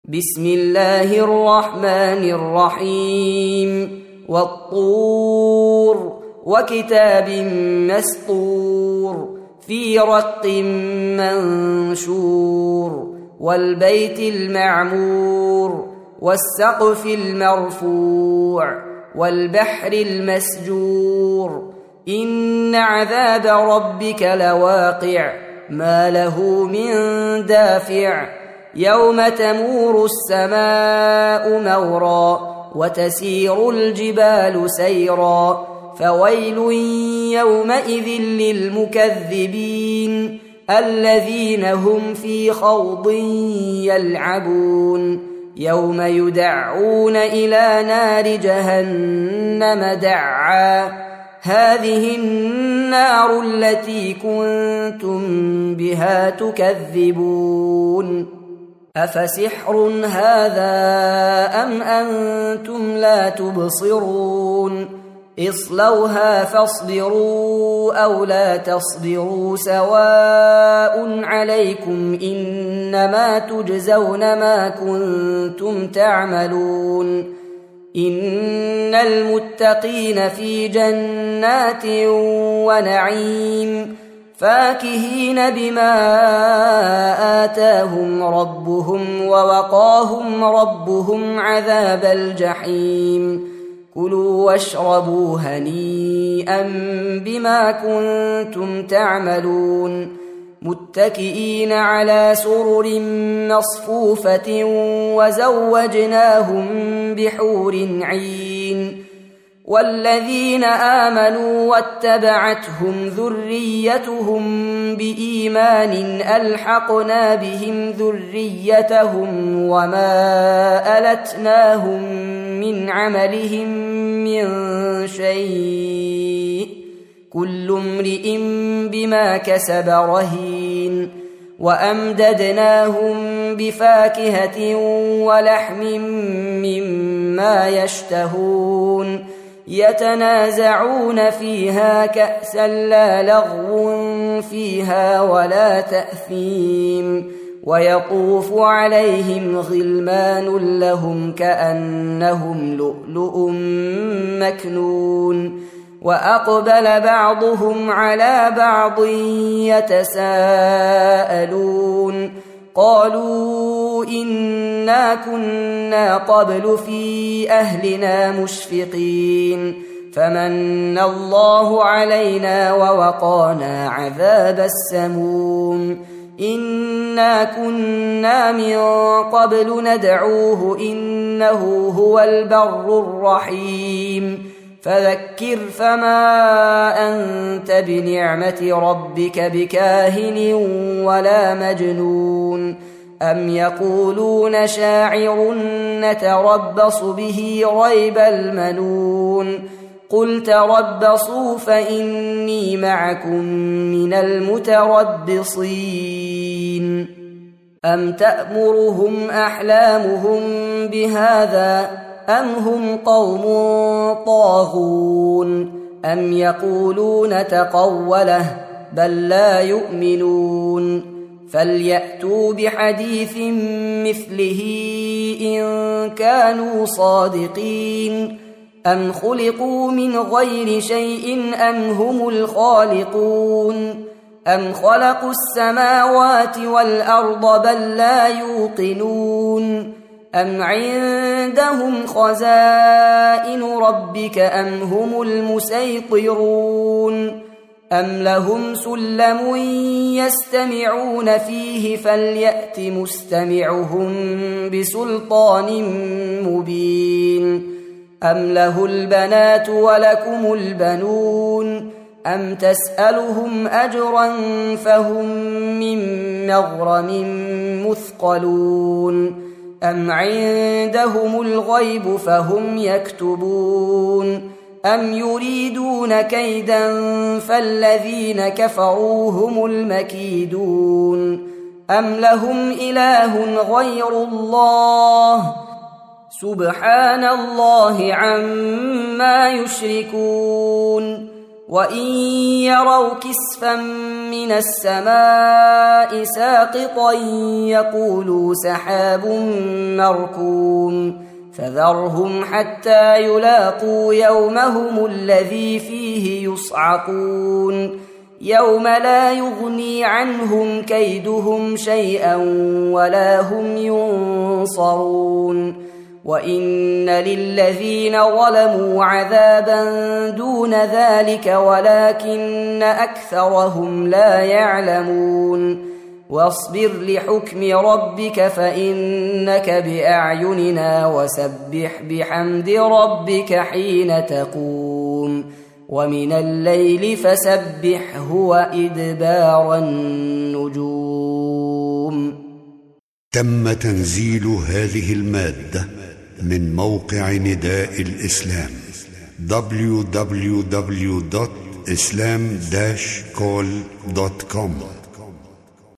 بسم الله الرحمن الرحيم والطور وكتاب مسطور في رق منشور والبيت المعمور والسقف المرفوع والبحر المسجور إن عذاب ربك لواقع ما له من دافع يوم تمور السماء مورا وتسير الجبال سيرا فويل يومئذ للمكذبين الذين هم في خوض يلعبون يوم يدعون إلى نار جهنم دعا هذه النار التي كنتم بها تكذبون أفسحر هذا أم أنتم لا تبصرون اصلوها فاصبروا أو لا تصبروا سواء عليكم إنما تجزون ما كنتم تعملون إن المتقين في جنات ونعيم فاكهين بما آتاهم ربهم ووقاهم ربهم عذاب الجحيم كلوا واشربوا هنيئا بما كنتم تعملون متكئين على سرر مصفوفة وزوجناهم بحور عين والذين آمنوا واتبعتهم ذريتهم بإيمان ألحقنا بهم ذريتهم وما ألتناهم من عملهم من شيء كل امرئ بما كسب رهين وأمددناهم بفاكهة ولحم مما يشتهون يتنازعون فيها كأسا لا لغو فيها ولا تأثيم ويطوف عليهم غلمان لهم كأنهم لؤلؤ مكنون وأقبل بعضهم على بعض يتساءلون قالوا إنا كنا قبل في أهلنا مشفقين فمن الله علينا ووقانا عذاب السموم إنا كنا من قبل ندعوه إنه هو البر الرحيم فذكر فما أنت بنعمة ربك بكاهن ولا مجنون أم يقولون شاعر نتربص به ريب المنون قل تربصوا فإني معكم من المتربصين أم تأمرهم أحلامهم بهذا أم هم قوم طاغون أم يقولون تقوله بل لا يؤمنون فليأتوا بحديث مثله إن كانوا صادقين أم خلقوا من غير شيء أم هم الخالقون أم خلقوا السماوات والأرض بل لا يوقنون أم عندهم خزائن ربك أم هم المسيطرون أم لهم سلم يستمعون فيه فليأت مستمعهم بسلطان مبين أم له البنات ولكم البنون أم تسألهم أجرا فهم من مغرم مثقلون أم عندهم الغيب فهم يكتبون أم يريدون كيدا فالذين كفروا هم المكيدون أم لهم إله غير الله سبحان الله عما يشركون وإن يروا كسفا من السماء ساقطا يقولوا سحاب مركوم فذرهم حتى يلاقوا يومهم الذي فيه يصعقون يوم لا يغني عنهم كيدهم شيئا ولا هم ينصرون وإن للذين ظلموا عذابا دون ذلك ولكن أكثرهم لا يعلمون واصبر لحكم ربك فإنك بأعيننا وسبح بحمد ربك حين تقوم ومن الليل فسبحه وإدبار النجوم. تم تنزيل هذه المادة من موقع نداء الإسلام www.islam-call.com